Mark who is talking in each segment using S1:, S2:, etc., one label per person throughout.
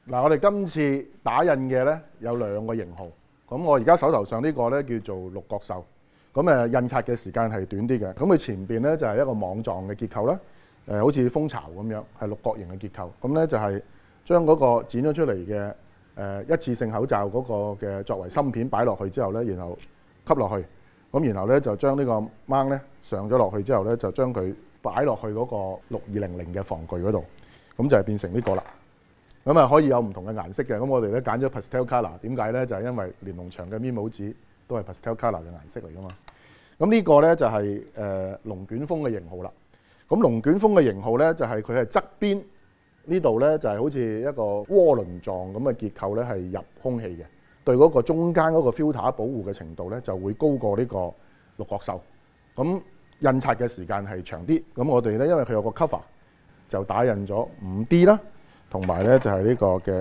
S1: 嗱，我哋今次打印嘅咧有2個型號，咁我而家手頭上呢個咧叫做六角獸，咁印刷嘅時間係短啲嘅，咁佢前邊咧就係一個網狀嘅結構啦，好似蜂巢咁樣，係六角形嘅結構，咁咧就係將嗰個剪咗出嚟嘅一次性口罩嗰個嘅作為芯片擺落去之後咧，然後吸落去，咁然後咧就將呢個掹咧上咗落去之後咧，就將佢擺落去嗰個6200嘅防具嗰度，咁就係變成呢個啦。咁可以有唔同嘅顏色嘅，咁我哋咧揀咗 pastel colour， 點解咧？就係因為連儂牆嘅咪帽紙都係 pastel colour 嘅顏色嚟噶嘛。咁呢個咧就係龍捲風嘅型號啦。咁龍捲風嘅型號咧就係佢係側邊呢度咧就係好似一個渦輪狀咁嘅結構咧，係入空氣嘅，對嗰個中間嗰個 filter 保護嘅程度咧就會高過呢個六角獸。咁印刷嘅時間係長啲。咁我哋咧因為佢有個 cover， 就打印咗 5D 啦。同埋咧就係呢個嘅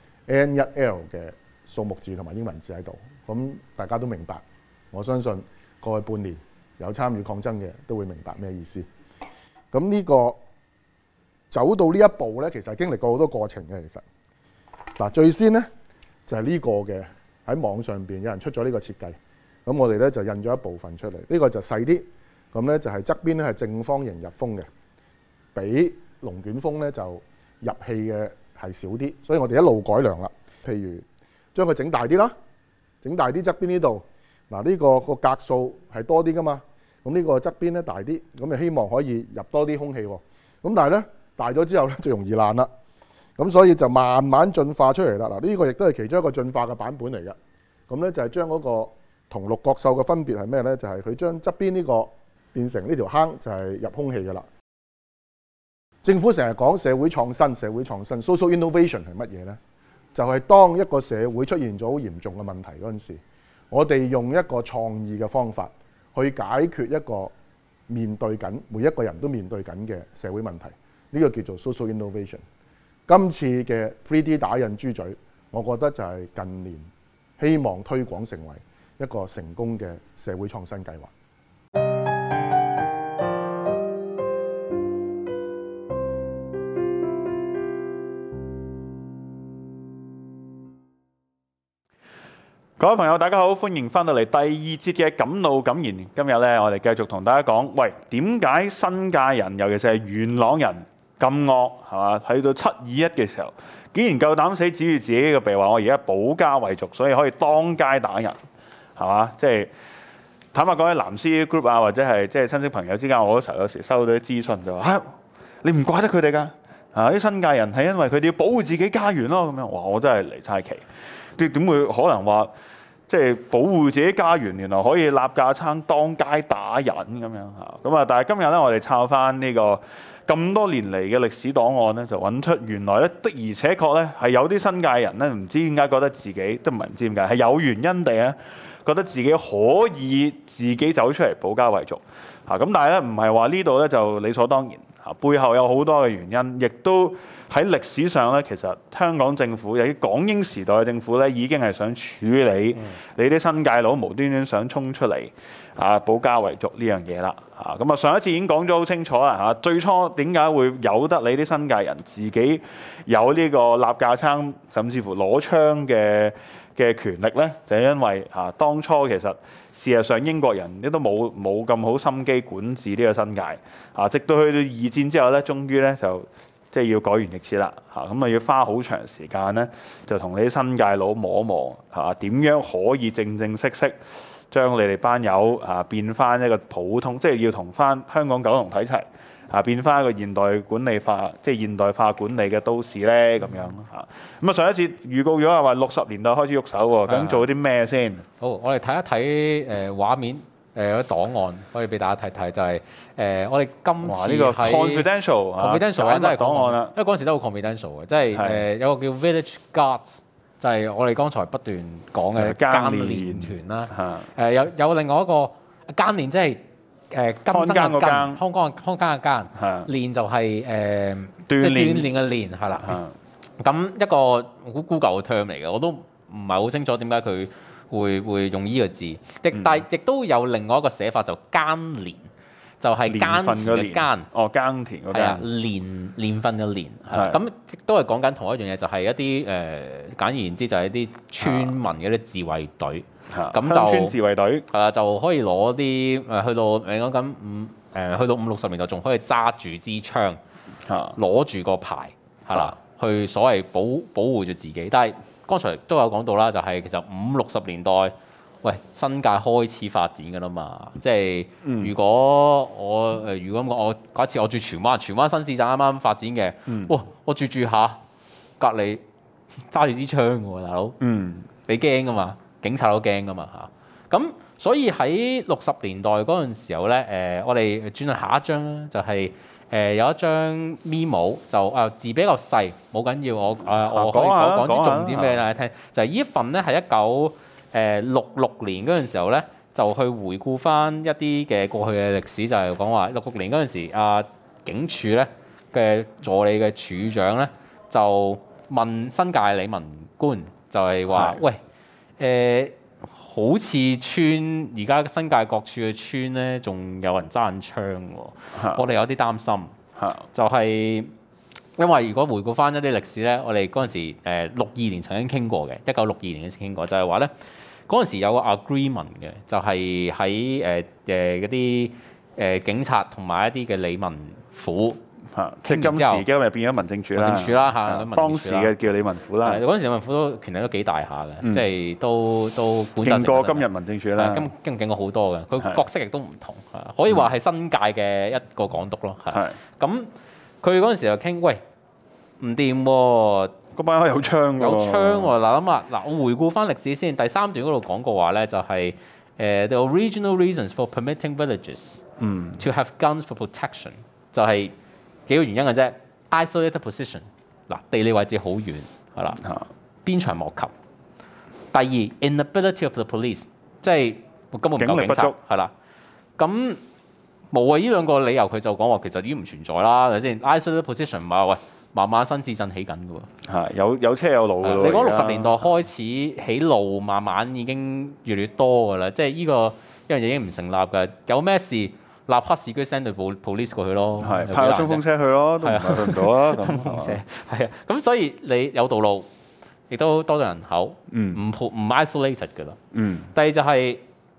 S1: N1L 嘅數目字同埋英文字喺度，咁大家都明白。我相信過去半年有參與抗爭嘅都會明白咩意思。咁呢個走到呢一步咧，其實經歷過好多過程嘅。其實嗱，最先咧就係呢個嘅喺網上邊有人出咗呢個設計，咁我哋咧就印咗一部分出嚟。呢個就細啲，咁咧就係側邊咧係正方形入風嘅，比龍捲風咧就入氣嘅係少啲，所以我哋一路改良啦。譬如將佢整大啲啦，整大啲側邊呢度，嗱呢個個格數係多啲噶嘛，咁呢個側邊咧大啲，咁就希望可以入多啲空氣喎。咁但係咧大咗之後咧就容易爛啦，咁所以就慢慢進化出嚟啦。嗱呢個亦都係其中一個進化嘅版本嚟嘅。咁咧就係將嗰個同六角獸嘅分別係咩咧？就係佢將側邊呢個變成呢條坑就係入空氣㗎啦。政府成日講社會創新，社會創新 social innovation 係乜嘢呢？就係當一個社會出現咗好嚴重嘅問題嗰陣時，我哋用一個創意嘅方法去解決一個面對緊每一個人都面對緊嘅社會問題，呢個叫做 social innovation。今次嘅 3D 打印豬嘴，我覺得就係近年希望推廣成為一個成功嘅社會創新計劃。
S2: 各位朋友，大家好，歡迎翻到嚟第2節嘅敢怒敢言。今日咧，我哋繼續同大家講，喂，點解新界人，尤其是係元朗人咁惡，係嘛？睇到721嘅時候，竟然夠膽死指住自己嘅鼻話，我而家保家衛族，所以可以當街打人，係嘛？即係坦白講，喺藍絲 group 啊，或者係即係親戚朋友之間，我有時收到啲資訊就話你唔怪得佢哋㗎，啲新界人係因為佢哋要保護自己家園咯，咁樣。哇！我真係離晒奇。點會可能話即係保護自己家園，原來可以立架撐當街打人咁樣嚇？咁啊！但係今日咧，我哋抄翻呢個咁多年嚟嘅歷史檔案咧，就揾出原來咧的而且確咧係有啲新界人咧，唔知點解覺得自己都唔係唔知點解係有原因地咧，覺得自己可以自己走出嚟保家衛族嚇。咁但係咧唔係話呢度咧就理所當然嚇，背後有好多嘅原因，亦都喺歷史上咧，其實香港政府有啲港英時代嘅政府咧，已經係想處理你啲新界佬無端端想衝出嚟保家衛族呢樣嘢啦嚇。咁啊上一次已經講咗好清楚啦嚇，最初點解會由得你啲新界人自己有呢個立架撐，甚至乎攞槍嘅權力咧，就係因為當初其實事實上英國人亦都冇咁好心機管治呢個新界直到去到2戰之後咧，終於咧就即係要改弦易轍啦嚇，咁啊要花好長時間咧，就同你啲新界佬摸摸點樣可以正式將你哋班友變翻一個普通，即係要同翻香港九龍睇齊變翻一個現代管理化，即係現代化管理嘅都市咧咁樣嚇。咁啊上一次預告咗係話60年代開始喐手喎，咁做啲咩先？
S3: 好，我哋睇一睇畫面。檔案可以俾大家睇睇，就係我哋今次
S2: 呢個 confidential
S3: 啊，真係
S2: 檔案啦。
S3: 因為嗰陣時都好 confidential 嘅，即係有個叫 Village Guards，就係我哋剛才不斷講嘅監練團啦。有另外一個監練，即係今生嘅監，康間嘅監，練就係即係鍛鍊嘅練，係啦。咁一個好古舊嘅 term 嚟嘅，我都唔係好清楚點解佢會用呢個字，但係亦都有另外一個寫法就監連， 就係耕田嘅耕。
S2: 哦，耕田嗰
S3: 係啊，
S2: 耕。
S3: 年份嘅年。咁亦都係講緊同一樣嘢，就係一啲簡而言之就係一啲村民嘅啲自衛隊。咁
S2: 鄉村自衛隊
S3: 就可以攞啲去到你講緊去到50、60年代仲可以揸住支槍，攞住個牌係啦，去所謂保護住自己。但係剛才都有講到啦，就係其實50、60年代，喂，新界開始發展㗎啦嘛。即係如果我假設我住荃灣新市鎮啱啱發展嘅，哇！我住下隔離揸住支槍喎，大佬，你驚㗎嘛？警察都驚㗎嘛嚇。咁所以喺60年代嗰陣時候咧，我哋轉去下一張啦，就係有一張 memo 就字比較細，冇緊要，我可以講啲重點俾大家聽。就係呢一份咧係1966年嗰陣時候咧，就去回顧翻一啲嘅過去嘅歷史，就係講話66年嗰陣時，警署咧嘅助理嘅處長咧就問新界理民官，就係話喂，好似村而家新界各處嘅村咧，仲有人揸緊槍喎，我哋有啲擔心，就係因為如果回顧翻一啲歷史咧，我哋嗰陣時62年曾經傾過嘅，1962年先傾過，就係話咧嗰陣時有個 agreement 嘅，就係喺嗰啲警察同埋一啲嘅理民府。
S2: 即係今時今日變咗民政處啦，當時嘅叫理民府啦。
S3: 嗰陣時理民府都權力都幾大下嘅，即係都管轄。
S2: 勁過今日民政處啦，
S3: 勁過好多嘅。佢角色亦都唔同，可以話係新界嘅一個港督咯。係。咁佢嗰陣時就傾，喂，唔掂喎，
S2: 嗰班有槍喎。
S3: 有槍喎，嗱諗下，嗱我回顧翻歷史先，第3段嗰度講過話咧，就係the original reasons for permitting villages to have guns for protection， 就係幾個原因嘅啫。Isolated position， 嗱地理位置好遠，係啦，鞭長莫及。第二 inability of the police， 即係根本唔夠警察，係啦。咁冇啊！呢兩個理由佢就講話其實已經唔存在啦，係咪先 ？Isolated position 唔係話喂，慢慢新市鎮起緊嘅喎。
S2: 係有車有路嘅喎。
S3: 你講60年代開始起路，慢慢已經越嚟越多㗎啦，即係呢個一樣嘢已經唔成立㗎。有咩事？立刻市區 send 隊 police 過去咯，
S2: 派個衝鋒車去咯，都唔係去唔到啊！
S3: 衝鋒車係啊，咁所以你有道路，亦都多咗人口，唔 isolated 㗎啦。第二就係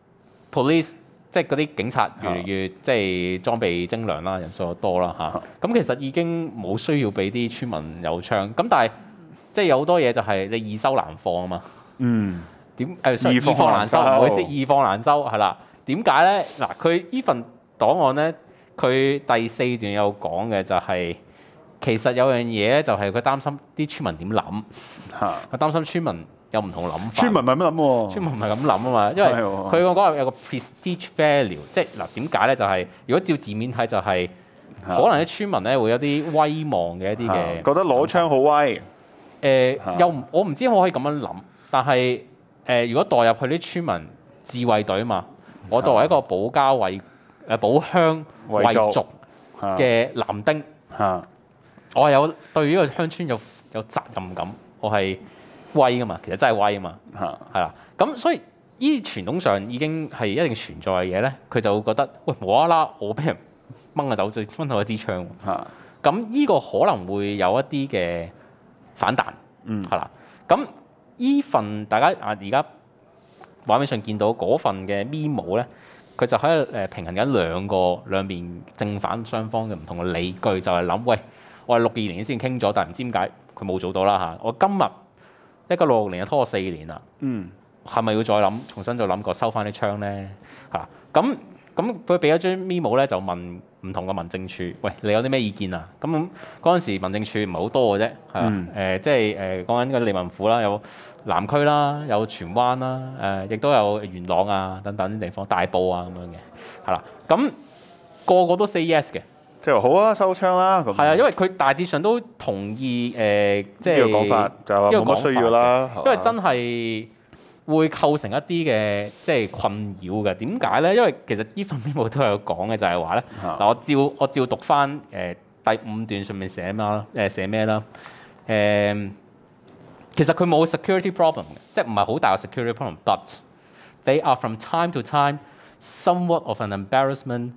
S3: police， 即係嗰啲警察越嚟越即係裝備精良啦，人數又多啦嚇。咁其實已經冇需要俾啲村民有槍，咁但係即係有好多嘢就係你易收難放啊嘛。易放難收，唔好意思，易放難收係啦。點解咧？嗱，佢呢份檔案咧，佢第4段有講嘅就係、其實有樣嘢咧，就係佢擔心啲村民點諗，佢擔心村民有唔同諗法。
S2: 村民唔係咁諗喎，
S3: 村民唔係咁諗啊嘛，因為佢講話有個 prestige value， 即係嗱點解咧？就係、如果照字面睇就係、可能啲村民咧會有啲威望嘅一啲嘅，
S2: 覺得攞槍好威。
S3: 我唔知可唔可以咁樣諗，但係如果代入去啲村民自衛隊嘛，我作為一個保家衛保鄉衛族嘅男丁，我係有對呢個鄉村有責任感，我係威噶嘛，其實真係威啊嘛，係啦。咁所以呢傳統上已經係一定存在嘅嘢咧，佢就會覺得喂無啦啦我俾人掹走咗，掹走一支槍，咁呢個可能會有一啲嘅反彈，係啦。咁呢份大家而家畫面上見到嗰份嘅 memo 咧。佢就喺度平衡緊兩邊正反雙方嘅唔同嘅理據，就係諗喂，我係62年先傾咗，但係唔知點解佢冇做到啦嚇。我今日1966年就拖咗4年啦，係咪要再諗重新再諗過收翻啲槍咧？嚇咁佢俾咗張 memo 咧，就問唔同嘅民政處，喂你有啲咩意見啊？咁嗰陣時民政處唔係好多嘅啫，係嘛？即係講緊個理民府啦，有南區啦，有荃灣啦，亦都有元朗啊等等啲地方，大埔啊咁樣嘅，係啦。咁個個都 say yes 嘅，
S2: 即係好啊，收槍啦。
S3: 係啊，因為佢大致上都同意即係
S2: 呢個講法就係話冇乜需要啦，
S3: 因為真係會構成一啲嘅即係困擾嘅。點解咧？因為其實呢份 memo 都有講嘅，就係話咧嗱，我照讀翻第5段上面寫咩啦？其實佢冇 security problem 嘅，即係唔係好大嘅 security problem，but they are from time to time somewhat of an embarrassment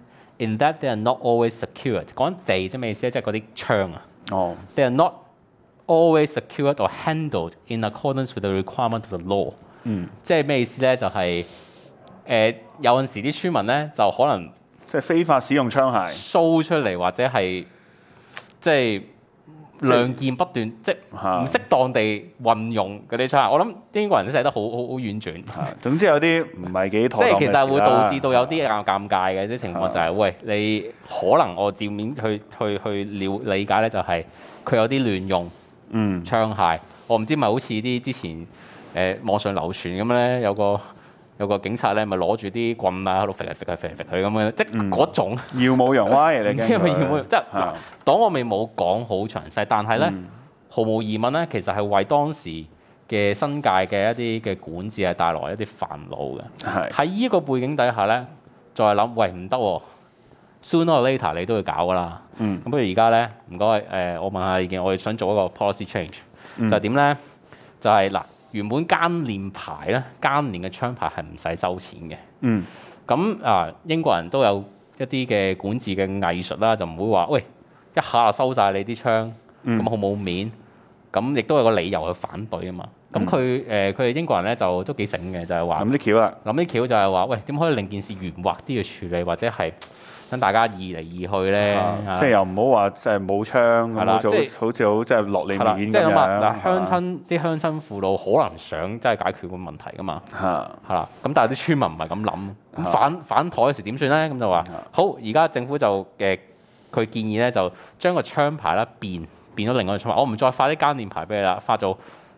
S3: in that they are not always secured。講緊地即係咩意思咧？即係嗰啲槍啊。
S2: 哦。
S3: They are not always secured or handled in accordance with the requirement of the law。即係咩意思咧？就係、有陣時啲村民咧就可能
S2: 即係非法使用槍械
S3: show 出嚟，或者係即係亮劍不斷，即係唔適當地運用嗰啲槍械。我諗英國人寫得好婉轉。
S2: 總之有啲唔係幾妥當嘅事啦。
S3: 即係其實會導致到有啲尷尬嘅啲情況就係、喂，你可能我照面去理解咧，就係佢有啲亂用槍械。我唔知咪好似啲之前網上流傳咁咧，有個警察咧，咪攞住啲棍啊喺度揈嚟揈去咁樣，即係嗰種
S2: 耀武揚威。
S3: 唔知係咪耀武？即係檔案未冇講好詳細，但係咧毫無疑問咧，其實係為當時嘅新界嘅一啲嘅管治係帶來一啲煩惱嘅。喺呢個背景底下咧，再諗喂唔得喎 ，sooner or later 你都要搞㗎啦。咁不如而家咧，唔該我問下意見，我哋想做一個 policy change，就係點咧？就係嗱。原本監練牌咧，監練嘅槍牌係唔使收錢嘅。咁英國人都有一啲嘅管治嘅藝術啦，就唔會話喂一下就收晒你啲槍，咁好冇面。咁亦都有個理由去反對啊嘛。咁佢哋英國人咧就都幾醒嘅，就係話諗啲橋就係話喂點可以令件事圓滑啲去處理，或者係等大家易嚟易去咧。
S2: 即係又唔好話即係冇槍咁，好似好即係落你面咁樣。
S3: 嗱鄉親父老可能想即係解決個問題噶嘛。係啦，咁但係啲村民唔係咁諗，咁反台嗰時點算咧？咁就話好，而家政府就佢建議咧就將個槍牌咧變咗另外一個槍牌，我唔再發啲監練牌俾你啦，發做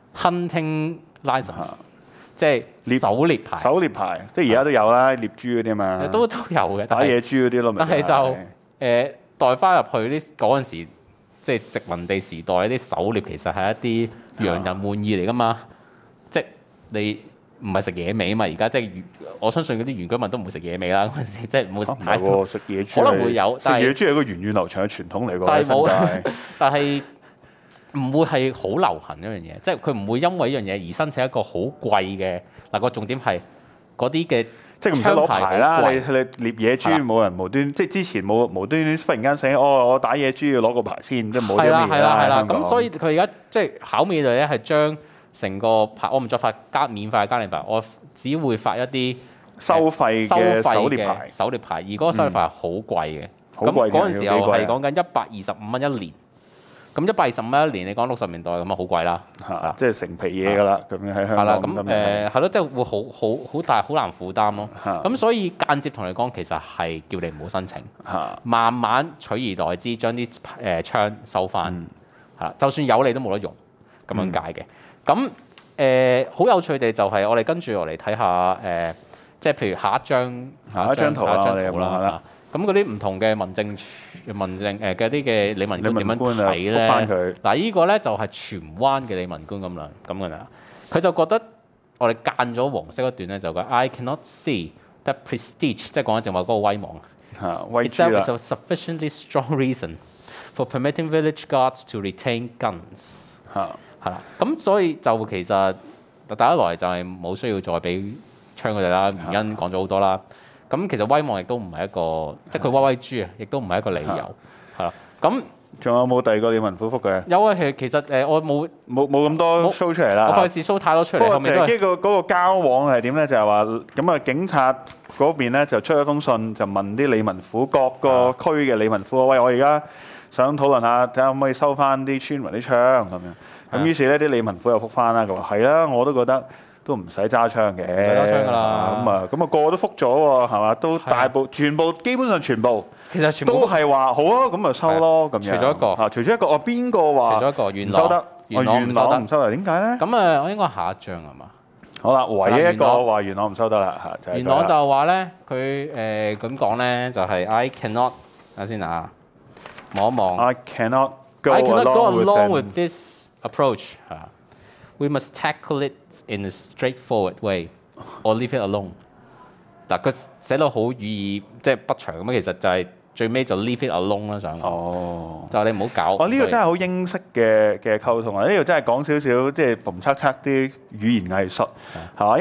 S3: hunting license，即係狩獵牌。狩獵牌
S2: 即係而家都有啦，獵豬嗰啲嘛。
S3: 都有嘅，
S2: 打野豬嗰啲咯。
S3: 但係就代翻入去嗰陣時，即係殖民地時代啲狩獵其實係一啲洋人玩意嚟噶嘛。即係你唔係食野味啊嘛。而家即係我相信嗰啲原居民都唔會食野味啦。嗰陣時即係唔會太多。
S2: 食野豬
S3: 可能會有，
S2: 食野豬係一個源遠流長嘅傳統嚟㗎。
S3: 但係冇，但係唔會係好流行一樣嘢，即係佢唔會因為呢樣嘢而申請一個好貴嘅。嗱，個重點係嗰啲嘅。
S2: 即係唔使攞牌啦，你獵野豬冇人無端，即係之前冇無端端忽然間醒，我打野豬要攞個牌先，即係冇呢啲嘢啦。
S3: 係啦，咁所以佢而家即係巧妙地咧係將成個牌，我唔再發免費嘅監練牌，我只會發一啲
S2: 收費嘅狩獵牌，
S3: 而嗰個狩獵牌係好貴嘅。咁嗰陣時候係講緊125蚊一年。咁125蚊一年，你講60年代咁啊，好貴啦，
S2: 即係成皮嘢㗎啦，咁樣喺香港。
S3: 咁係咯，即係會好大，好難負擔咯。咁所以間接同你講，其實係叫你唔好申請，慢慢取而代之，將啲槍收翻。就算有你都冇得用，咁樣解嘅。咁好有趣地就係我哋跟住落嚟睇下即係譬如下一張圖啦。咁嗰啲唔同嘅民政嘅啲嘅理民官點樣睇咧？嗱，呢個咧就係荃灣嘅理民官咁嘅啦。佢就覺得我哋間咗黃色一段咧，就講 I cannot see that prestige， 即係講緊正話嗰個威望。Itself is a sufficiently strong reason for permitting village guards to retain guns。係啦，咁所以就其實第一來就係冇需要再俾槍佢哋啦，原因講咗好多啦。咁其實威望亦都唔係一個，即係佢威豬啊，亦都唔係一個理由，係啦。咁
S2: 仲有冇第二個理民府覆嘅？
S3: 有啊，其實我冇
S2: 咁多 show 出嚟啦。
S3: 我費事 show 太多出嚟。
S2: 不過謝基嗰個交往係點咧？就係話咁啊，警察嗰邊咧就出咗封信，就問啲理民府各個區嘅理民府，喂，我而家想討論下，睇下可唔可以收翻啲村民啲槍咁樣。咁於是咧啲理民府又覆翻啦，佢話係啦，我都覺得。都唔使揸槍嘅，唔
S3: 使揸槍㗎啦。
S2: 咁啊個個都覆咗喎，係嘛？都大部全部基本上全部，
S3: 其實全部
S2: 都係話好啊，咁咪收咯咁樣。
S3: 除咗一個，
S2: 除咗一個，邊個話？
S3: 除咗一個元
S2: 朗，元朗唔收得，點解咧？
S3: 咁我應該下一張係嘛？
S2: 好啦，唯一一個話元朗唔收得啦嚇，
S3: 元朗就話咧，佢咁講咧，就係 I cannot 睇下先啊，望一望。
S2: I cannot go
S3: along with this approach 嚇。We must tackle it in a straightforward way, or leave it alone。嗱，佢寫到好語意，即係不長咁樣，其實就係最尾就 leave it alone 啦，想。就你唔好搞。
S2: 呢個真係好英式嘅溝通啊！呢個真係講少少，即係嘭測測啲語言藝術，係嘛？因為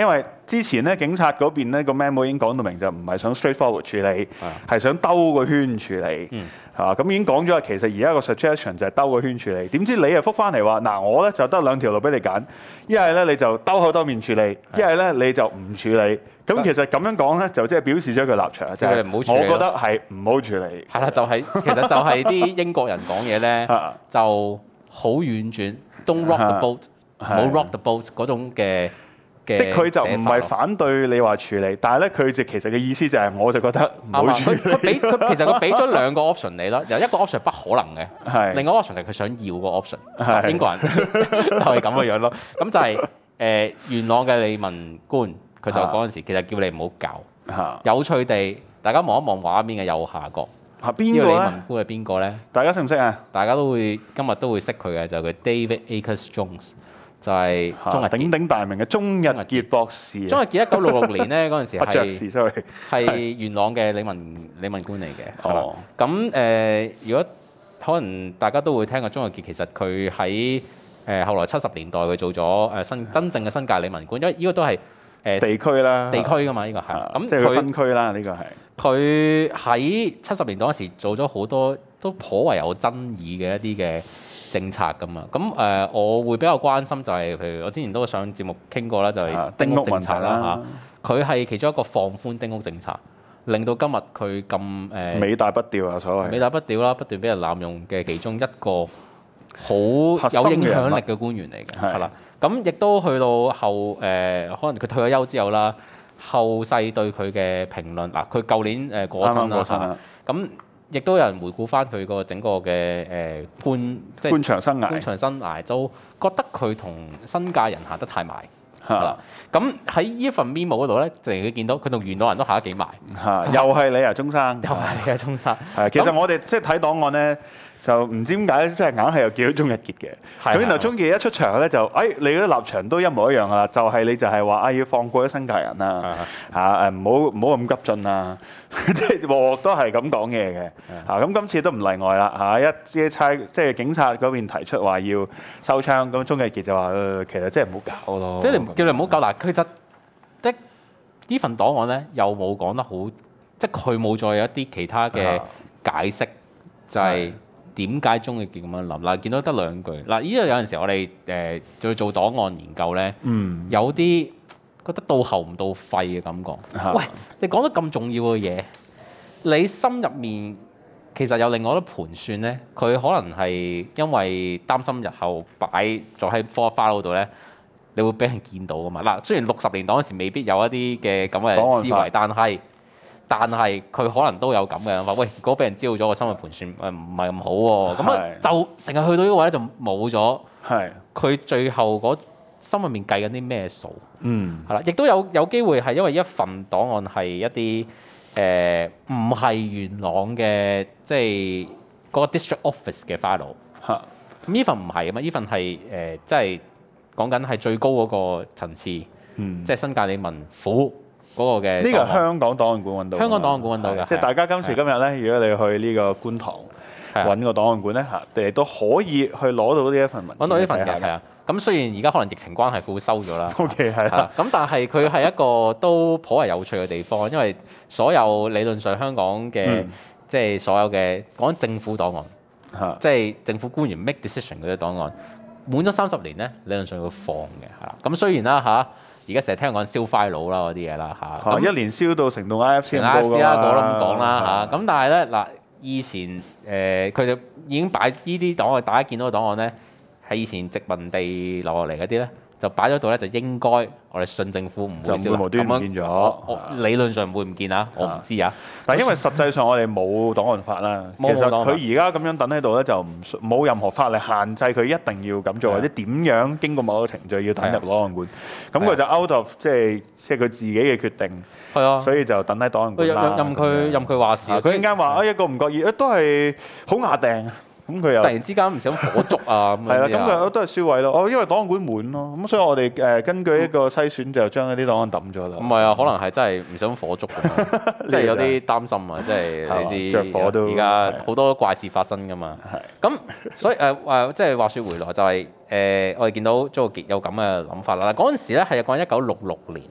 S2: 之前咧警察嗰邊咧個 memo 已經講到明，就唔係想 straightforward 處理，係想兜個圈處理。咁已經講咗，其實而家個 suggestion 就係兜個圈處理。點知你又覆翻嚟話嗱，我咧就得兩條路俾你揀，一係咧你就兜口兜面處理，一係咧你就唔處理。咁其實咁樣講咧，就即係表示咗佢立場，就係我覺得係唔好處理。
S3: 係啦，就係其實就係啲英國人講嘢咧，就好婉轉 ，don't rock the boat， 唔好 rock the boat 嗰種嘅。
S2: 即係佢就唔係反對你話處理，但係咧佢就其實嘅意思就係，我就覺得唔好處理。
S3: 佢其實佢俾咗兩個 option 你咯，有一個 option 不可能嘅，另外一個 option 就係佢想要個 option。英國人就係咁嘅樣咯。咁就係元朗嘅理民官，佢就嗰陣時其實叫你唔好搞。有趣地，大家望一望畫面嘅右下角，
S2: 邊個咧？
S3: 呢個理民官係邊個咧？
S2: 大家識唔識啊？
S3: 大家今日都會識佢嘅，就係佢 David Akers Jones。就係
S2: 鼎鼎大名嘅鍾逸傑博士。
S3: 鍾逸傑1966年咧嗰陣時係元朗嘅理民官嚟嘅。咁如果可能大家都會聽過鍾逸傑，其實佢喺後來70年代佢做咗真正嘅新界理民官，因為呢個都係
S2: 地區啦，
S3: 地區㗎嘛，呢個係。咁
S2: 即係佢分區啦，呢個係。
S3: 佢喺70年代嗰時做咗好多都頗為有爭議嘅一啲嘅政策㗎嘛，咁我會比較關心就係，譬如我之前都上節目傾過啦，就係丁屋政策啦嚇，佢係其中一個放寬丁屋政策，令到今日佢咁
S2: 尾大不掉啊，所謂
S3: 尾大不掉啦，不斷俾人濫用嘅其中一個好有影響力嘅官員嚟嘅，係啦，咁亦都去到後可能佢退咗休之後啦，後世對佢嘅評論嗱，佢舊年過身啦，咁。亦都有人回顧翻佢個整個嘅
S2: 官場生
S3: 涯，都覺得佢同新界人行得太埋。咁喺呢一份 memo 嗰度咧，就佢見到佢同元朗人都行得幾埋。
S2: 又係你啊，鍾生。
S3: 又係你啊，鍾生。
S2: 其實我哋即係睇檔案咧，就唔知點解即係硬係又見到鍾逸傑嘅。咁然後鍾傑一出場咧就，你嗰啲立場都一模一樣㗎啦，就係你就係話要放過啲新界人啦，唔好咁急進啊，即係鑊都係咁講嘢嘅。咁今次都唔例外啦，一啲差即係警察嗰邊提出話要收槍，咁鍾逸傑就話其實即係唔好搞咯。
S3: 即係叫你唔好搞嗱，其實的呢份檔案咧又冇講得好，即係佢冇再有一啲其他嘅解釋，就係。點解鍾逸傑咁樣諗？嗱，見到得兩句。嗱，呢度有陣時我哋做檔案研究咧，有啲覺得到喉唔到肺嘅感覺。喂，你講得咁重要嘅嘢，你心入面其實有另外一啲盤算咧。佢可能係因為擔心日後擺咗喺 file 度咧，你會俾人見到噶嘛？嗱，雖然60年代嗰時未必有一啲嘅咁嘅思維，但係佢可能都有咁嘅諗法。喂，如果俾人知道咗個生活盤算，唔係咁好喎。咁就成日去到呢個位咧，就冇咗。佢最後嗰心入面計緊啲咩數？係啦，亦都有機會係因為一份檔案係一啲唔係元朗嘅，即係嗰個 district office 嘅 file。咁呢份唔係啊嘛，呢份係即係講緊係最高嗰個層次，即係新界理民府。嗰個嘅
S2: 呢個係香港檔案館揾到，
S3: 香港檔案館揾到嘅，
S2: 即係大家今時今日咧，如果你去呢個觀塘揾個檔案館咧，你都可以去攞到呢一份文，
S3: 揾到呢份嘅，係啊。咁雖然而家可能疫情關係，佢會收咗啦。
S2: OK， 係啦。
S3: 咁但係佢係一個都頗為有趣嘅地方，因為所有理論上香港嘅即係所有嘅講政府檔案，即係政府官員 make decision 嗰啲檔案，滿咗30年咧，理論上會放嘅，係啦。咁雖然啦嚇。而家成日聽講燒 file 啦嗰啲嘢啦嚇，
S2: 咁一年燒到成棟 IFC
S3: 啦，我都咁講啦嚇。咁但係咧嗱，以前佢哋已經擺呢啲檔案，大家見到嘅檔案咧，係以前殖民地留落嚟嗰啲咧，就擺咗度咧，就應該我哋信政府唔會燒，
S2: 無端唔見咗。
S3: 理論上唔會唔見啊，我唔知啊。
S2: 但係因為實際上我哋冇檔案法啦，其實佢而家咁樣等喺度咧，就冇任何法例限制佢一定要咁做，或者點樣經過某個程序要等入檔案館。咁佢就 out of 即係佢自己嘅決定。係啊，所以就等喺檔案館啦。
S3: 任佢話事。
S2: 佢陣間話一個唔覺意，都係好牙定。咁佢又
S3: 突然之間唔想火燭啊咁樣。係啦，
S2: 咁佢都係燒毀咯。因為檔案館滿咯，咁所以我哋根據一個篩選就將一啲檔案抌咗啦。
S3: 唔係啊，可能係真係唔想火燭㗎，即係有啲擔心啊，即係你知
S2: 着火都
S3: 而家好多怪事發生㗎嘛。咁所以即係話説回來就係我哋見到鍾逸傑有咁嘅諗法啦。嗰陣時咧係講1966年啊，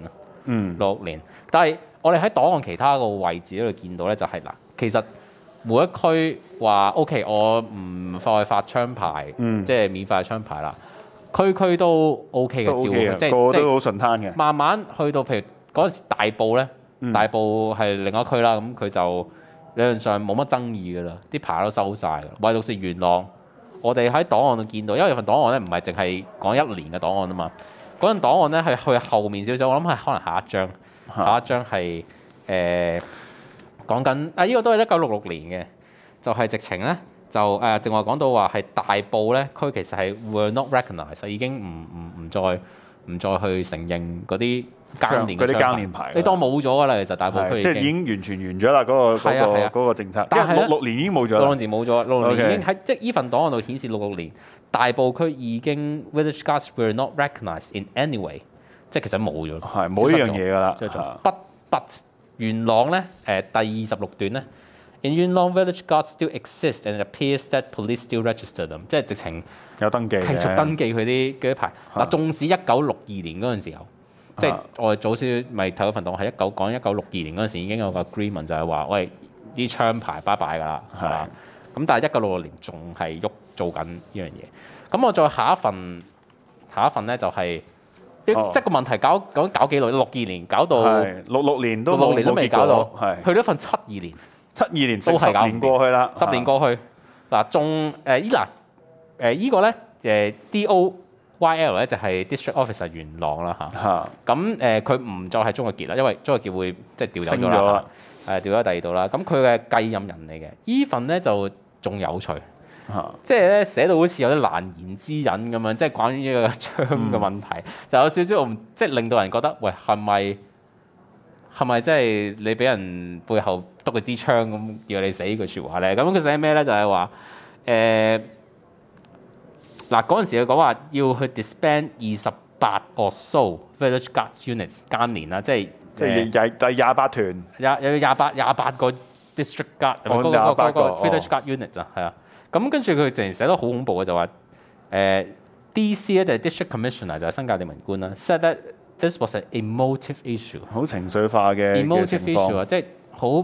S3: 66年。但係我哋喺檔案其他個位置嗰度見到咧，就係嗱，其實每一區話 OK， 我唔再發槍牌，即係免費槍牌啦，區區都 OK 嘅，照嘅，即係
S2: 個個都好順攤嘅。
S3: 慢慢去到譬如嗰陣時大埔咧，大埔係另一區啦，咁佢就理論上冇乜爭議㗎啦，啲牌都收晒㗎，唯獨是元朗。我哋喺檔案度見到，因為有份檔案咧唔係淨係講1年嘅檔案啊嘛，嗰份檔案咧係去後面少少，我諗係可能下一章係講緊啊，呢個都係1966年嘅，就係直情咧就正話講到話係大埔咧區其實係 were not recognized， 已經唔再去承認嗰啲監連
S2: 嗰啲監連牌，
S3: 你當冇咗㗎啦，其實大埔區
S2: 即係已經完全完咗啦，嗰個政策。但係66年已經冇咗啦。
S3: 66年冇咗，66年已經喺即係呢份檔案度顯示66年大埔區已經 Village Guards were not recognized in any way， 即係其實冇咗，
S2: 係冇呢樣嘢㗎啦。
S3: But 元朗咧第26段咧 ，In 元朗 Village Guards still exist and it appears that police still register them， 即係直情
S2: 有登記，繼
S3: 續登記佢啲牌。嗱，縱使1962年嗰陣時候。即係我哋早少咪睇嗰份檔，係1962年嗰陣時已經有個 agreement 就係話，喂，啲槍牌拜拜㗎啦，係嘛？咁但係1966年仲係做緊呢樣嘢。咁我再下一份咧就係、即係個問題搞幾耐？62年搞到
S2: 66年都
S3: 未搞到，去到份72年
S2: ，72年
S3: 都係
S2: 10年過去啦
S3: ，10年過去嗱，仲依個咧DOYL 咧就係 District Officer 元朗啦嚇，咁佢唔再係鍾國傑啦，因為鍾國傑會即係調走咗啦，調咗第二度啦。咁佢嘅繼任人嚟嘅，依份咧就仲有趣，即係咧寫到好似有啲難言之隱咁樣，即係關於呢個槍嘅問題，就有少少即係令到人覺得，喂，係咪即係你俾人背後篤佢支槍咁要你死呢句説話咧？咁佢寫咩咧？就係話嗱，嗰陣時佢講話要去 disband 28 or so village guards units 監連啦，即係
S2: 第28團，
S3: 有28個 district guard， 嗰個 village guard units 啊，係啊。咁跟住佢直情寫得好恐怖嘅，就話DC 咧就係 district commissioner 就係新界地文官啦 ，said that this was an emotive issue，
S2: 好情緒化嘅
S3: emotive issue 啊，即係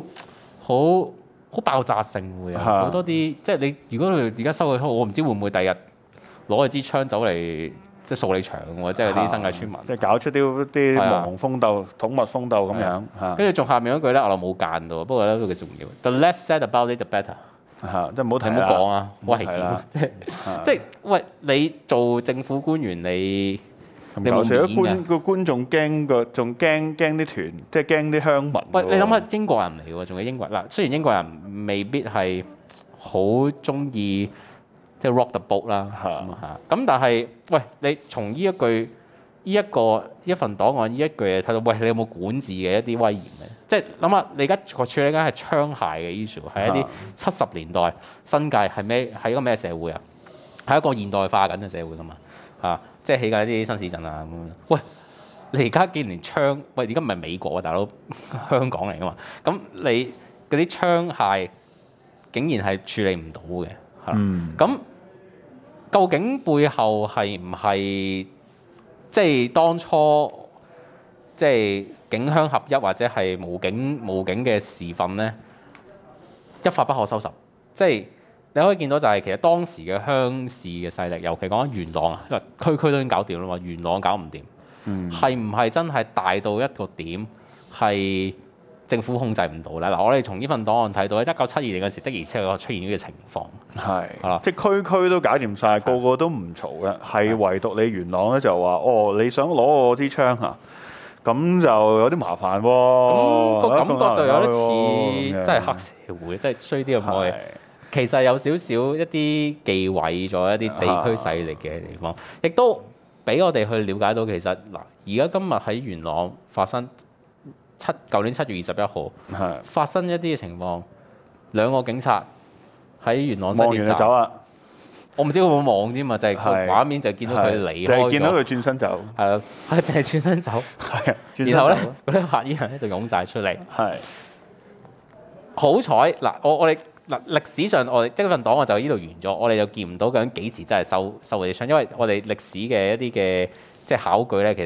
S3: 好爆炸性會啊，好多啲即係你如果佢而家收佢，我唔知會唔會第日攞佢支槍走嚟即係掃你場喎，即係啲新界村民，
S2: 即係搞出啲黃蜂鬥、土蜜蜂鬥咁樣。跟
S3: 住仲下面嗰句咧，我就冇間到，不過咧都幾重要。The less said about it, the better。
S2: 即係唔好睇，
S3: 唔好講啊，危險！即係喂，你做政府官員，你冇面嘅。
S2: 個官仲驚啲團，即係驚啲鄉民。
S3: 喂，你諗下英國人嚟喎，仲係英國嗱。雖然英國人未必係好中意。即係 rock the boat 啦，咁但係，喂，你從呢一份檔案呢一句嘢睇到，喂，你有冇管治嘅一啲威嚴咧？即係諗下，你而家處理緊係槍械嘅 issue， 係一啲70年代新界係一個咩社會啊？係一個現代化緊嘅社會㗎嘛，即係起緊一啲新市鎮啊咁樣。喂，你而家竟然連槍，喂，而家唔係美國啊，大佬，香港嚟㗎嘛？咁你嗰啲槍械竟然係處理唔到嘅。咁究竟背後係唔係即係當初即係警鄉合一或者係武警嘅時分咧，一發不可收拾。即係你可以見到就係其實當時嘅鄉事嘅勢力，尤其講緊元朗啊，因為區區都已經搞掂啦嘛，元朗搞唔掂，係唔係真係大到一個點係？政府控制唔到咧，嗱，我哋從呢份檔案睇到咧，1972年嗰時的而且確出現呢個情況，
S2: 係即係區區都搞掂晒，個個都唔嘈嘅，係唯獨你元朗咧就話，你想攞我支槍啊，咁就有啲麻煩喎。
S3: 咁個感覺就有啲似真係黑社會，即係衰啲咁講嘢。其實有少少一啲忌諱咗一啲地區勢力嘅地方，亦都俾我哋去了解到其實嗱，而家今日喺元朗發生。舊年7月21號發生一啲嘅情況，兩個警察喺元朗西鐵站
S2: 走啦。
S3: 我唔知佢有冇望添嘛，就係個畫面就見到佢離開咗，
S2: 就係見到佢轉身走。
S3: 係咯，係淨係轉身走。係啊，然後咧嗰啲白衣人咧就湧晒出嚟。係好彩嗱，我哋嗱歷史上我哋即係份檔案就呢度完咗，我哋就見唔到究竟幾時真係收嗰啲槍，因為我哋歷史嘅一啲嘅即係考據咧，其實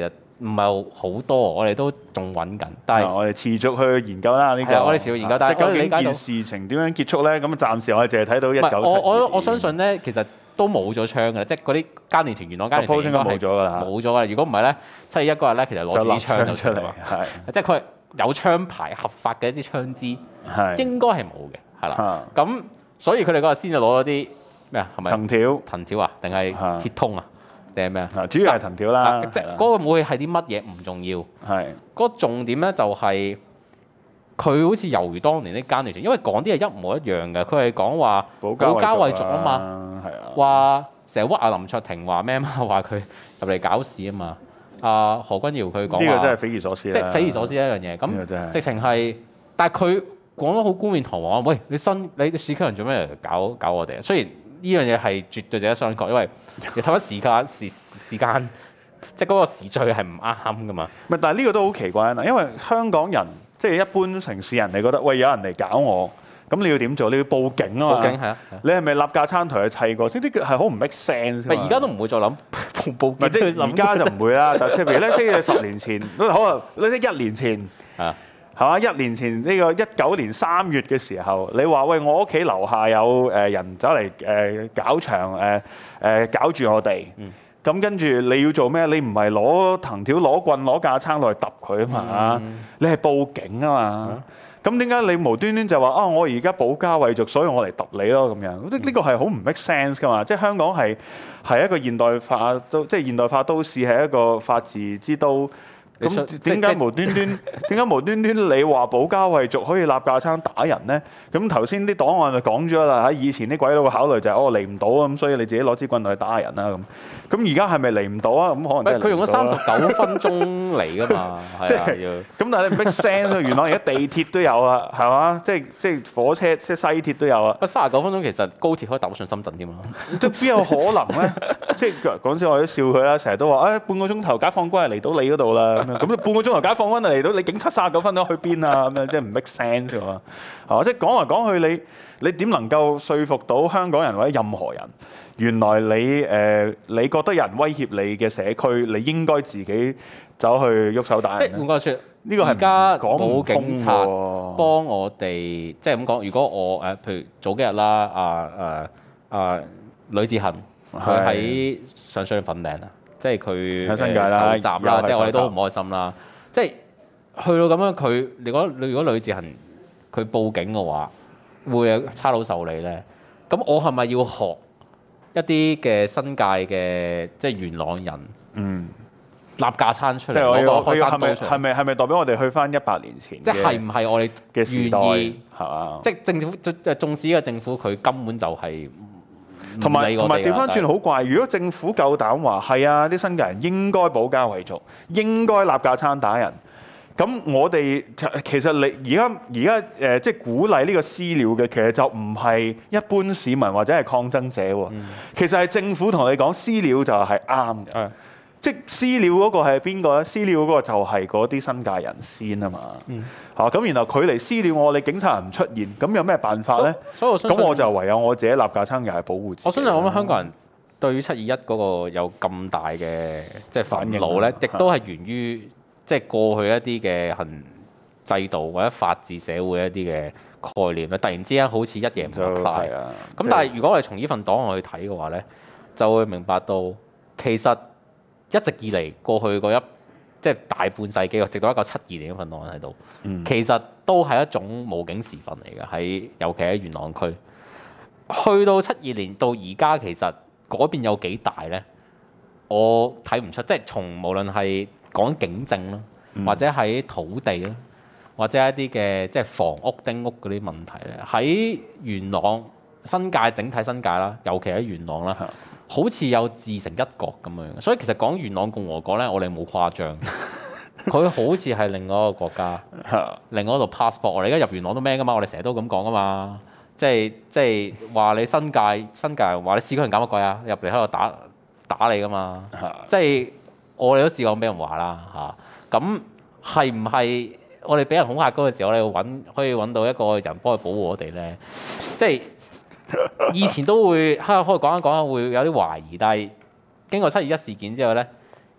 S3: 唔係好多，我哋都仲揾緊。但係
S2: 我哋持續去研究啦呢個。
S3: 我哋持續研究，但係
S2: 究竟件事情點樣結束咧？咁暫時我哋淨係睇到1972。
S3: 我相信咧，其實都冇咗槍㗎，即係嗰啲奸連團、元朗奸連團應該
S2: 冇咗㗎啦。
S3: 冇咗㗎啦！如果唔係咧，7月1嗰日咧，其實攞住啲槍就出嚟，
S2: 係
S3: 即係佢有槍牌合法嘅一啲槍支，應該係冇嘅，係啦。咁所以佢哋嗰日先就攞咗啲咩啊？係咪藤條啊？定係鐵通啊？定係咩啊？
S2: 主要係藤條啦。
S3: 即係嗰個武器係啲乜嘢唔重要，
S2: 係
S3: 嗰個重點咧就係佢好似猶如當年啲奸連團，因為講啲係一模一樣嘅。佢係講話保家衛族啊嘛，話成日屈阿林卓廷話咩嘛，話佢入嚟搞事啊嘛。何君堯佢講
S2: 呢個真係匪夷所思，
S3: 即係匪夷所思一樣嘢。咁直情係，但係佢講得好冠冕堂皇。喂，你市區人做咩嚟搞我哋啊？雖然呢樣嘢係絕對值得商榷，因為你睇翻時間，即係嗰個時序係唔啱噶嘛。
S2: 唔係，但係呢個都好奇怪啊！因為香港人即係一般城市人，你覺得喂有人嚟搞我，咁你要點做？你要報警啊嘛。
S3: 報警係啊。你
S2: 係咪立架撐台去砌過？呢啲係好唔 make sense。
S3: 而家都唔會再諗報警。
S2: 即係而家就唔會啦。但係譬如咧，即係10年前，好啊，你即係1年前啊。係嘛？1年前呢個19年3月嘅時候，你話喂，我屋企樓下有人走嚟搞場搞住我哋，咁跟住你要做咩？你唔係攞藤條、攞棍、攞架撐落去揼佢啊嘛，你係報警啊嘛。咁點解你無端端就話啊？我而家保家衛族，所以我嚟揼你咯咁樣？呢個係好唔 make sense 噶嘛？即係香港係一個現代化即係現代化都市，係一個法治之都。咁點解無端端你話保家衛族可以立架撐打人咧？咁頭先啲檔案就講咗啦，喺以前啲鬼佬嘅考慮就係嚟唔到啊，咁所以你自己攞支棍去打人啦咁。咁而家係咪嚟唔到啊？咁可能真係佢
S3: 用咗39分鐘嚟㗎嘛，係啊要。
S2: 咁但係你 make sense 元朗而家地鐵都有啊，係嘛？即係火車即係西鐵都有啊。
S3: 39分鐘其實高鐵可以搭到上深圳添咯。
S2: 都邊有可能咧？即係講笑我都笑佢啦，成日都話半個鐘頭解放軍係嚟到你嗰度啦。咁半個鐘頭解放軍嚟到，你警察39分鐘去邊啊？咁樣即係唔 make sense 㗎嘛？係嘛？即係講嚟講去，你點能夠說服到香港人或者任何人？原來你覺得有人威脅你嘅社區，你應該自己走去喐手打人。
S3: 即係換句説，
S2: 呢個係
S3: 而家
S2: 講唔通
S3: 冇警察幫我哋，即係咁講。如果我譬如早幾日啦，呂志恒佢喺上水粉嶺啊。即係佢
S2: 喺新界啦，
S3: 受襲啦，即係我哋都好唔開心啦。即係去到咁樣，如果呂志恒佢報警嘅話，會有差佬受理咧。咁我係咪要學一啲嘅新界嘅即係元朗人，立架撐出嚟攞個開山刀出嚟？係
S2: 咪代表我哋去翻100年前？
S3: 即係唔係我哋
S2: 嘅時代
S3: 係
S2: 嘛？
S3: 即係政府，縱使呢個政府佢根本就係。
S2: 同埋調翻轉好怪，如果政府夠膽話係啊，啲新界人應該保家衛族，應該立架撐打人，咁我哋其實你而家即係鼓勵呢個私了嘅，其實就唔係一般市民或者係抗爭者喎，其實係政府同你講私了就係啱嘅。即係私了嗰個係邊個咧？私了嗰個就係嗰啲新界人先啊嘛。咁然後佢嚟私了我，你警察唔出現，咁有咩辦法咧？咁我就唯有我自己立架撐，又係保護自己。
S3: 我相信我諗香港人對於721嗰個有咁大嘅即係憤怒咧，亦都係源於即係過去一啲嘅制度或者法治社會一啲嘅概念咧，突然之間好似一夜唔 apply。咁但係如果我哋從呢份檔案去睇嘅話咧，就會明白到其實一直以嚟過去即係大半世紀，直到1972年嗰份檔案喺度，其實都係一種無警時分嚟嘅，尤其喺元朗區。去到72年到而家，其實改變有幾大咧？我睇唔出，即係從無論係講警政啦，或者喺土地啦，或者一啲嘅即係房屋、丁屋嗰啲問題咧，喺元朗新界整體新界啦，尤其喺元朗啦。好似有自成一國咁樣，所以其實講元朗共和國咧，我哋冇誇張，佢好似係另外一個國家，另外一度 passport。我哋而家入元朗都咩噶嘛？我哋成日都咁講噶嘛，即係話你新界人話你市區人搞乜鬼啊？入嚟喺度打你噶嘛？即係我哋都試過俾人話啦嚇。咁係唔係我哋俾人恐嚇嗰個時候，我哋可以揾到一個人幫佢保護我哋咧？即係。以前都會可以講一講會有啲懷疑，但係經過721事件之後咧，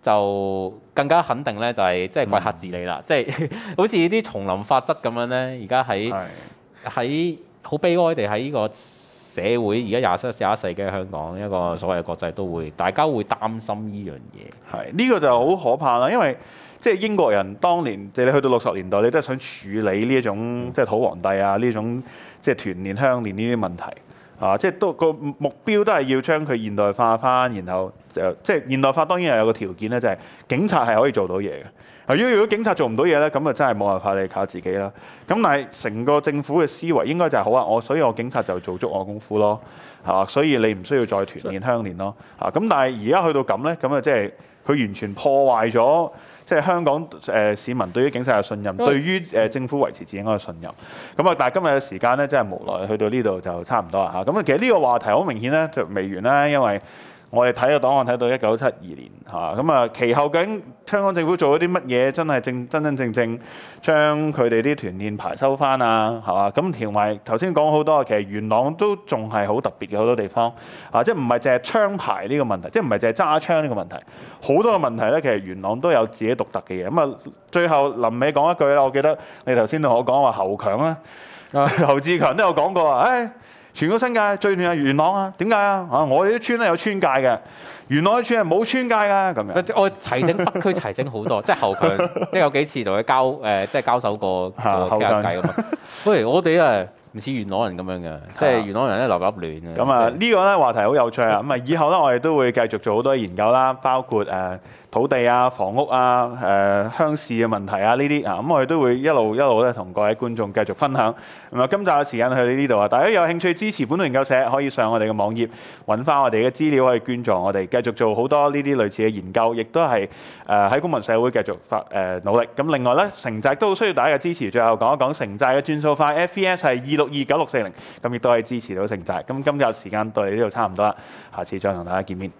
S3: 就更加肯定咧，就係即係貴客治理啦，即係好似啲叢林法則咁樣咧，而家喺好悲哀地喺呢個社會，而家21世紀嘅香港一個所謂嘅國際都會，大家會擔心呢樣嘢。
S2: 係呢個就好可怕啦，因為即係英國人當年，即係你去到60年代，你都係想處理呢一種即係土皇帝啊呢種即係團練鄉練呢啲問題啊，即係都個目標都係要將佢現代化翻，然後即係現代化當然係有個條件咧，就係警察係可以做到嘢嘅。如果警察做唔到嘢咧，咁啊真係冇辦法，你靠自己啦。咁但係成個政府嘅思維應該就係好啊，所以我警察就做足我功夫咯，係嘛？所以你唔需要再團練鄉練咯。咁但係而家去到咁咧，咁啊即係佢完全破壞咗即係香港市民對於警察嘅信任，對於政府維持治安嘅信任。咁啊，但係今日嘅時間咧，真係無奈去到呢度就差唔多啦嚇。咁啊，其實呢個話題好明顯咧就未完啦，因為我哋睇個檔案睇到1972年嚇，咁啊其後究竟香港政府做咗啲乜嘢真係真正將佢哋啲團練牌收翻啊，係嘛？咁同埋頭先講好多，其實元朗都仲係好特別嘅好多地方啊，即係唔係淨係槍牌呢個問題，即係唔係淨係揸槍呢個問題，好多嘅問題咧，其實元朗都有自己獨特嘅嘢。咁啊，最後臨尾講一句啦，我記得你頭先同我講話侯強啦，侯志強都有講過啊，全個新界最亂係元朗啊，點解啊？我哋啲村咧有村界嘅，元朗啲村係冇村界㗎咁樣。
S3: 我齊整北區齊整好多，即係侯強，即係有幾次同佢即係交手過傾下偈咁啊。喂，我哋啊唔似元朗人咁樣嘅，即係元朗人咧流亂嘅。
S2: 咁啊呢個咧話題好有趣啊！咁啊以後咧我哋都會繼續做好多研究啦，包括土地啊、房屋啊、鄉事嘅問題啊呢啲啊，咁我哋都會一路咧同各位觀眾繼續分享。咁啊，今集嘅時間去到呢度啊，大家有興趣支持本土研究社，可以上我哋嘅網頁揾翻我哋嘅資料，可以捐助我哋，繼續做好多呢啲類似嘅研究，亦都係喺公民社會繼續努力。咁另外咧，城寨都需要大家嘅支持。最後講一講城寨嘅轉數快 FPS 係262960，咁亦都可以支持到城寨。咁今日時間到嚟呢度差唔多啦，下次再同大家見面。